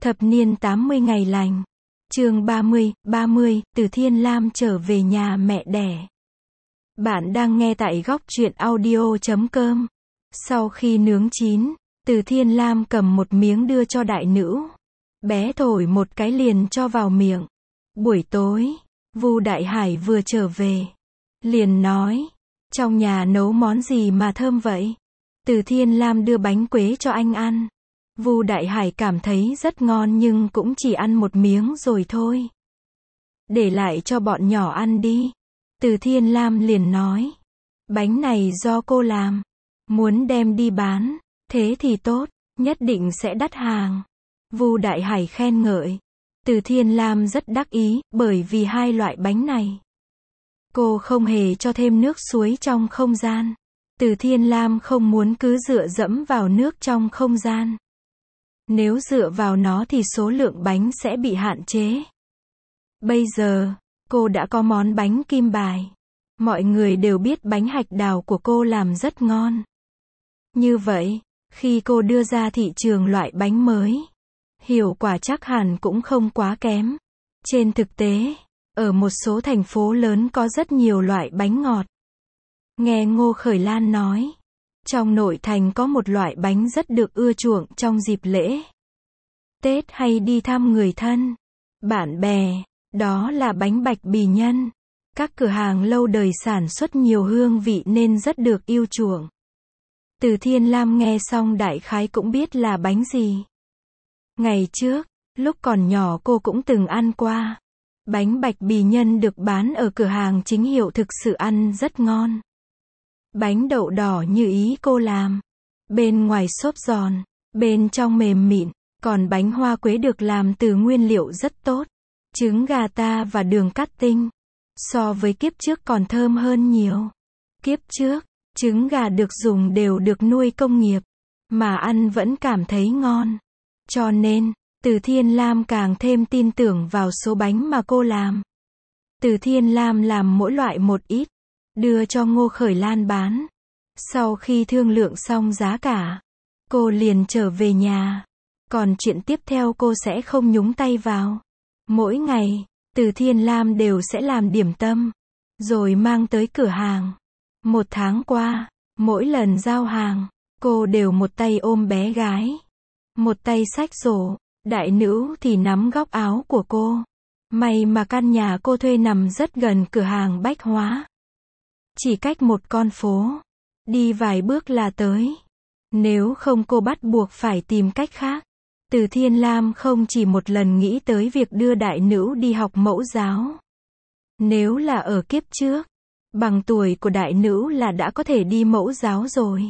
Thập niên 80 ngày lành. Chương 30, Từ Thiên Lam trở về nhà mẹ đẻ. Bạn đang nghe tại góc truyện audio.com. Sau khi nướng chín, Từ Thiên Lam cầm một miếng đưa cho đại nữ. Bé thổi một cái liền cho vào miệng. Buổi tối, Vu Đại Hải vừa trở về, liền nói, trong nhà nấu món gì mà thơm vậy? Từ Thiên Lam đưa bánh quế cho anh ăn. Vu Đại Hải cảm thấy rất ngon nhưng cũng chỉ ăn một miếng rồi thôi. Để lại cho bọn nhỏ ăn đi. Từ Thiên Lam liền nói, bánh này do cô làm, muốn đem đi bán, thế thì tốt, nhất định sẽ đắt hàng. Vu Đại Hải khen ngợi. Từ Thiên Lam rất đắc ý, bởi vì hai loại bánh này, cô không hề cho thêm nước suối trong không gian. Từ Thiên Lam không muốn cứ dựa dẫm vào nước trong không gian. Nếu dựa vào nó thì số lượng bánh sẽ bị hạn chế. Bây giờ, cô đã có món bánh kim bài. Mọi người đều biết bánh hạch đào của cô làm rất ngon. Như vậy, khi cô đưa ra thị trường loại bánh mới, hiệu quả chắc hẳn cũng không quá kém. Trên thực tế, ở một số thành phố lớn có rất nhiều loại bánh ngọt. Nghe Ngô Khởi Lan nói, trong nội thành có một loại bánh rất được ưa chuộng trong dịp lễ Tết hay đi thăm người thân, bạn bè, đó là bánh bạch bì nhân. Các cửa hàng lâu đời sản xuất nhiều hương vị nên rất được yêu chuộng. Từ Thiên Lam nghe xong đại khái cũng biết là bánh gì. Ngày trước, lúc còn nhỏ cô cũng từng ăn qua. Bánh bạch bì nhân được bán ở cửa hàng chính hiệu thực sự ăn rất ngon. Bánh đậu đỏ như ý cô làm. Bên ngoài xốp giòn, bên trong mềm mịn, còn bánh hoa quế được làm từ nguyên liệu rất tốt. Trứng gà ta và đường cắt tinh. So với kiếp trước còn thơm hơn nhiều. Kiếp trước, trứng gà được dùng đều được nuôi công nghiệp, mà ăn vẫn cảm thấy ngon. Cho nên, Từ Thiên Lam càng thêm tin tưởng vào số bánh mà cô làm. Từ Thiên Lam làm mỗi loại một ít, đưa cho Ngô Khởi Lan bán. Sau khi thương lượng xong giá cả, cô liền trở về nhà. Còn chuyện tiếp theo cô sẽ không nhúng tay vào. Mỗi ngày, Từ Thiên Lam đều sẽ làm điểm tâm, rồi mang tới cửa hàng. Một tháng qua, mỗi lần giao hàng, cô đều một tay ôm bé gái, một tay xách rổ. Đại nữ thì nắm góc áo của cô. May mà căn nhà cô thuê nằm rất gần cửa hàng bách hóa. Chỉ cách một con phố, đi vài bước là tới. Nếu không cô bắt buộc phải tìm cách khác. Từ Thiên Lam không chỉ một lần nghĩ tới việc đưa đại nữ đi học mẫu giáo. Nếu là ở kiếp trước, bằng tuổi của đại nữ là đã có thể đi mẫu giáo rồi.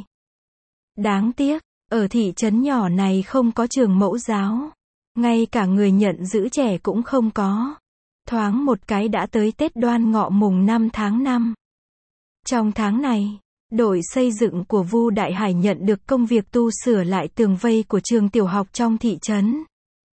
Đáng tiếc, ở thị trấn nhỏ này không có trường mẫu giáo. Ngay cả người nhận giữ trẻ cũng không có. Thoáng một cái đã tới Tết Đoan Ngọ mùng 5 tháng 5. Trong tháng này, đội xây dựng của Vu Đại Hải nhận được công việc tu sửa lại tường vây của trường tiểu học trong thị trấn.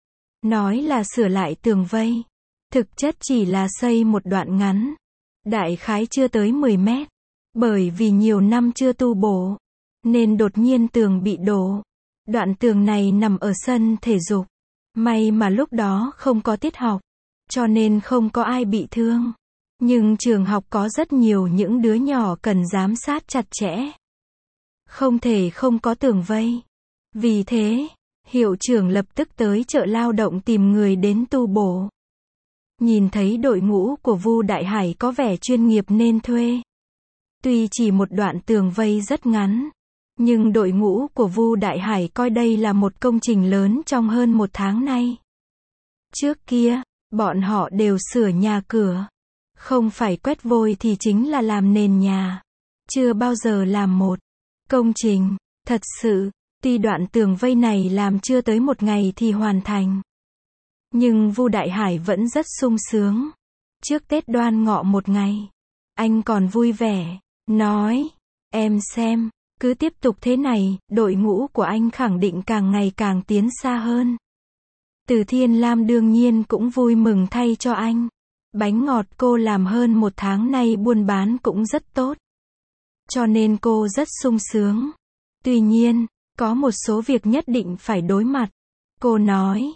Nói là sửa lại tường vây, thực chất chỉ là xây một đoạn ngắn, đại khái chưa tới 10 mét. Bởi vì nhiều năm chưa tu bổ, nên đột nhiên tường bị đổ. Đoạn tường này nằm ở sân thể dục. May mà lúc đó không có tiết học, cho nên không có ai bị thương. Nhưng trường học có rất nhiều những đứa nhỏ cần giám sát chặt chẽ. Không thể không có tường vây. Vì thế, hiệu trưởng lập tức tới chợ lao động tìm người đến tu bổ. Nhìn thấy đội ngũ của Vu Đại Hải có vẻ chuyên nghiệp nên thuê. Tuy chỉ một đoạn tường vây rất ngắn, nhưng đội ngũ của Vu Đại Hải coi đây là một công trình lớn trong hơn một tháng nay. Trước kia, bọn họ đều sửa nhà cửa. Không phải quét vôi thì chính là làm nền nhà. Chưa bao giờ làm một công trình. Thật sự, tuy đoạn tường vây này làm chưa tới một ngày thì hoàn thành. Nhưng Vu Đại Hải vẫn rất sung sướng. Trước Tết Đoan Ngọ một ngày, anh còn vui vẻ, nói, em xem, cứ tiếp tục thế này, đội ngũ của anh khẳng định càng ngày càng tiến xa hơn. Từ Thiên Lam đương nhiên cũng vui mừng thay cho anh. Bánh ngọt cô làm hơn một tháng nay buôn bán cũng rất tốt. Cho nên cô rất sung sướng. Tuy nhiên, có một số việc nhất định phải đối mặt. Cô nói,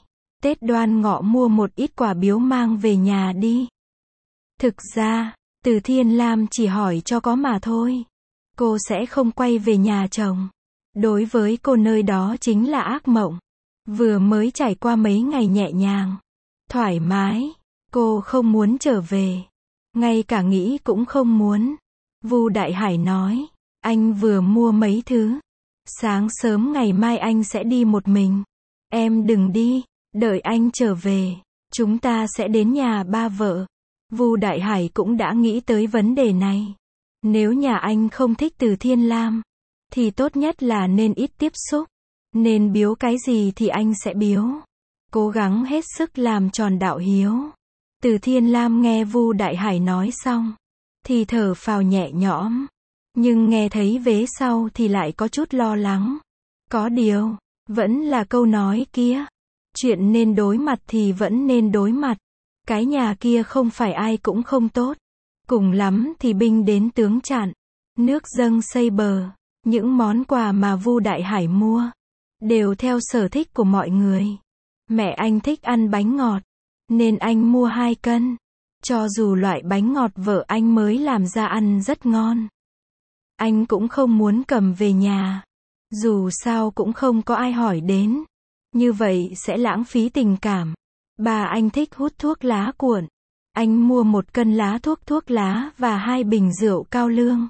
Tết Đoan Ngọ mua một ít quà biếu mang về nhà đi. Thực ra, Từ Thiên Lam chỉ hỏi cho có mà thôi. Cô sẽ không quay về nhà chồng. Đối với cô nơi đó chính là ác mộng. Vừa mới trải qua mấy ngày nhẹ nhàng, thoải mái, cô không muốn trở về. Ngay cả nghĩ cũng không muốn. Vu Đại Hải nói, anh vừa mua mấy thứ. Sáng sớm ngày mai anh sẽ đi một mình. Em đừng đi, đợi anh trở về, chúng ta sẽ đến nhà ba vợ. Vu Đại Hải cũng đã nghĩ tới vấn đề này. Nếu nhà anh không thích Từ Thiên Lam, thì tốt nhất là nên ít tiếp xúc. Nên biếu cái gì thì anh sẽ biếu. Cố gắng hết sức làm tròn đạo hiếu. Từ Thiên Lam nghe Vu Đại Hải nói xong, thì thở phào nhẹ nhõm. Nhưng nghe thấy vế sau thì lại có chút lo lắng. Có điều, vẫn là câu nói kia. Chuyện nên đối mặt thì vẫn nên đối mặt. Cái nhà kia không phải ai cũng không tốt. Cùng lắm thì binh đến tướng chặn. Nước dâng xây bờ. Những món quà mà Vu Đại Hải mua đều theo sở thích của mọi người. Mẹ anh thích ăn bánh ngọt, nên anh mua 2 cân. Cho dù loại bánh ngọt vợ anh mới làm ra ăn rất ngon, anh cũng không muốn cầm về nhà. Dù sao cũng không có ai hỏi đến. Như vậy sẽ lãng phí tình cảm. Bà anh thích hút thuốc lá cuộn. Anh mua 1 cân lá thuốc lá và 2 bình rượu cao lương.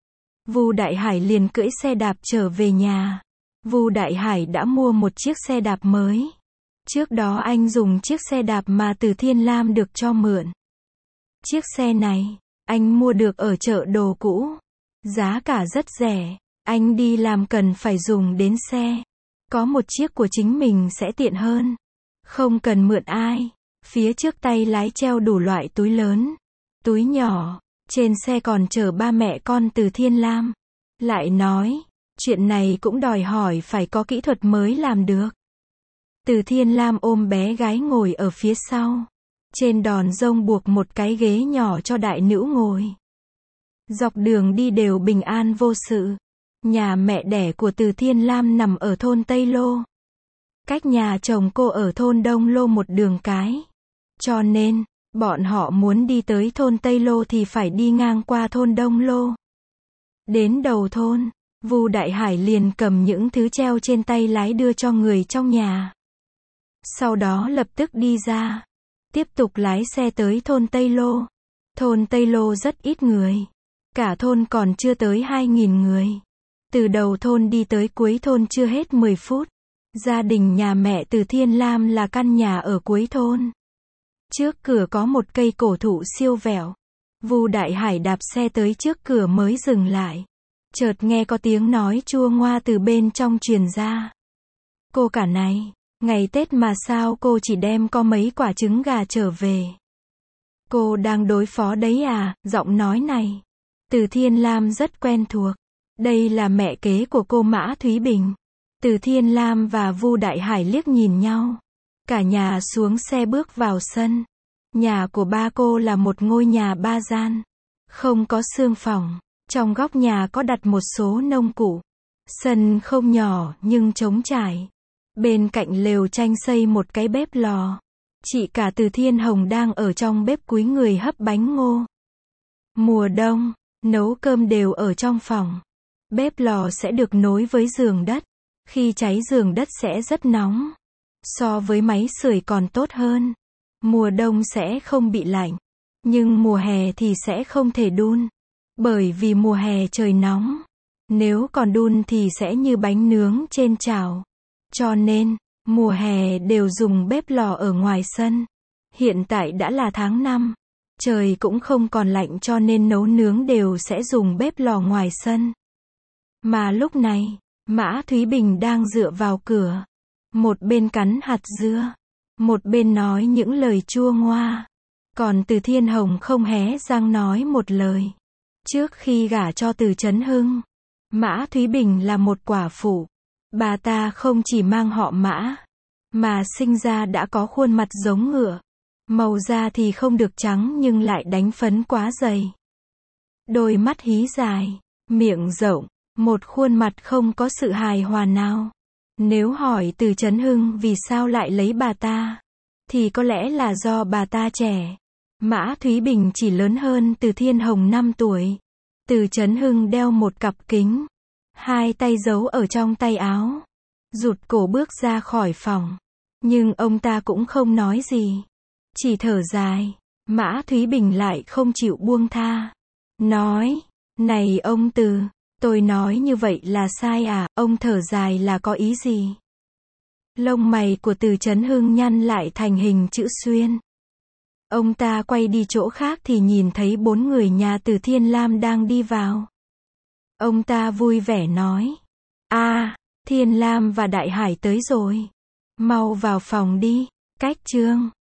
Vu Đại Hải liền cưỡi xe đạp trở về nhà. Vu Đại Hải đã mua một chiếc xe đạp mới. Trước đó anh dùng chiếc xe đạp mà Từ Thiên Lam được cho mượn. Chiếc xe này, anh mua được ở chợ đồ cũ. Giá cả rất rẻ. Anh đi làm cần phải dùng đến xe. Có một chiếc của chính mình sẽ tiện hơn. Không cần mượn ai. Phía trước tay lái treo đủ loại túi lớn, túi nhỏ. Trên xe còn chở ba mẹ con Từ Thiên Lam. Lại nói, chuyện này cũng đòi hỏi phải có kỹ thuật mới làm được. Từ Thiên Lam ôm bé gái ngồi ở phía sau. Trên đòn rông buộc một cái ghế nhỏ cho đại nữ ngồi. Dọc đường đi đều bình an vô sự. Nhà mẹ đẻ của Từ Thiên Lam nằm ở thôn Tây Lô. Cách nhà chồng cô ở thôn Đông Lô một đường cái. Cho nên, bọn họ muốn đi tới thôn Tây Lô thì phải đi ngang qua thôn Đông Lô. Đến đầu thôn, Vu Đại Hải liền cầm những thứ treo trên tay lái đưa cho người trong nhà. Sau đó lập tức đi ra. Tiếp tục lái xe tới thôn Tây Lô. Thôn Tây Lô rất ít người. Cả thôn còn chưa tới 2.000 người. Từ đầu thôn đi tới cuối thôn chưa hết 10 phút. Gia đình nhà mẹ Từ Thiên Lam là căn nhà ở cuối thôn. Trước cửa có một cây cổ thụ siêu vẹo. Vu Đại Hải đạp xe tới trước cửa mới dừng lại. Chợt nghe có tiếng nói chua ngoa từ bên trong truyền ra. Cô cả này, ngày Tết mà sao cô chỉ đem có mấy quả trứng gà trở về? Cô đang đối phó đấy à? Giọng nói này, Từ Thiên Lam rất quen thuộc. Đây là mẹ kế của cô Mã Thúy Bình. Từ Thiên Lam và Vu Đại Hải liếc nhìn nhau. Cả nhà xuống xe bước vào sân. Nhà của ba cô là một ngôi nhà 3 gian. Không có xương phòng. Trong góc nhà có đặt một số nông cụ. Sân không nhỏ nhưng trống trải. Bên cạnh lều tranh xây một cái bếp lò. Chị cả Từ Thiên Hồng đang ở trong bếp cúi người hấp bánh ngô. Mùa đông, nấu cơm đều ở trong phòng. Bếp lò sẽ được nối với giường đất. Khi cháy giường đất sẽ rất nóng. So với máy sưởi còn tốt hơn. Mùa đông sẽ không bị lạnh. Nhưng mùa hè thì sẽ không thể đun. Bởi vì mùa hè trời nóng. Nếu còn đun thì sẽ như bánh nướng trên chảo. Cho nên, mùa hè đều dùng bếp lò ở ngoài sân. Hiện tại đã là tháng 5. Trời cũng không còn lạnh cho nên nấu nướng đều sẽ dùng bếp lò ngoài sân. Mà lúc này, Mã Thúy Bình đang dựa vào cửa. Một bên cắn hạt dưa. Một bên nói những lời chua ngoa. Còn Từ Thiên Hồng không hé răng nói một lời. Trước khi gả cho Từ Chấn Hưng, Mã Thúy Bình là một quả phụ. Bà ta không chỉ mang họ Mã, mà sinh ra đã có khuôn mặt giống ngựa. Màu da thì không được trắng nhưng lại đánh phấn quá dày. Đôi mắt hí dài, miệng rộng, một khuôn mặt không có sự hài hòa nào. Nếu hỏi Từ Chấn Hưng vì sao lại lấy bà ta, thì có lẽ là do bà ta trẻ. Mã Thúy Bình chỉ lớn hơn Từ Thiên Hồng 5 tuổi. Từ Chấn Hưng đeo một cặp kính, hai tay giấu ở trong tay áo, rụt cổ bước ra khỏi phòng. Nhưng ông ta cũng không nói gì, chỉ thở dài. Mã Thúy Bình lại không chịu buông tha. Nói, này ông Từ, tôi nói như vậy là sai à, ông thở dài là có ý gì? Lông mày của Từ Chấn Hưng nhăn lại thành hình chữ xuyên. Ông ta quay đi chỗ khác thì nhìn thấy 4 người nhà Từ Thiên Lam đang đi vào. Ông ta vui vẻ nói, Thiên Lam và Đại Hải tới rồi. Mau vào phòng đi. Cách chương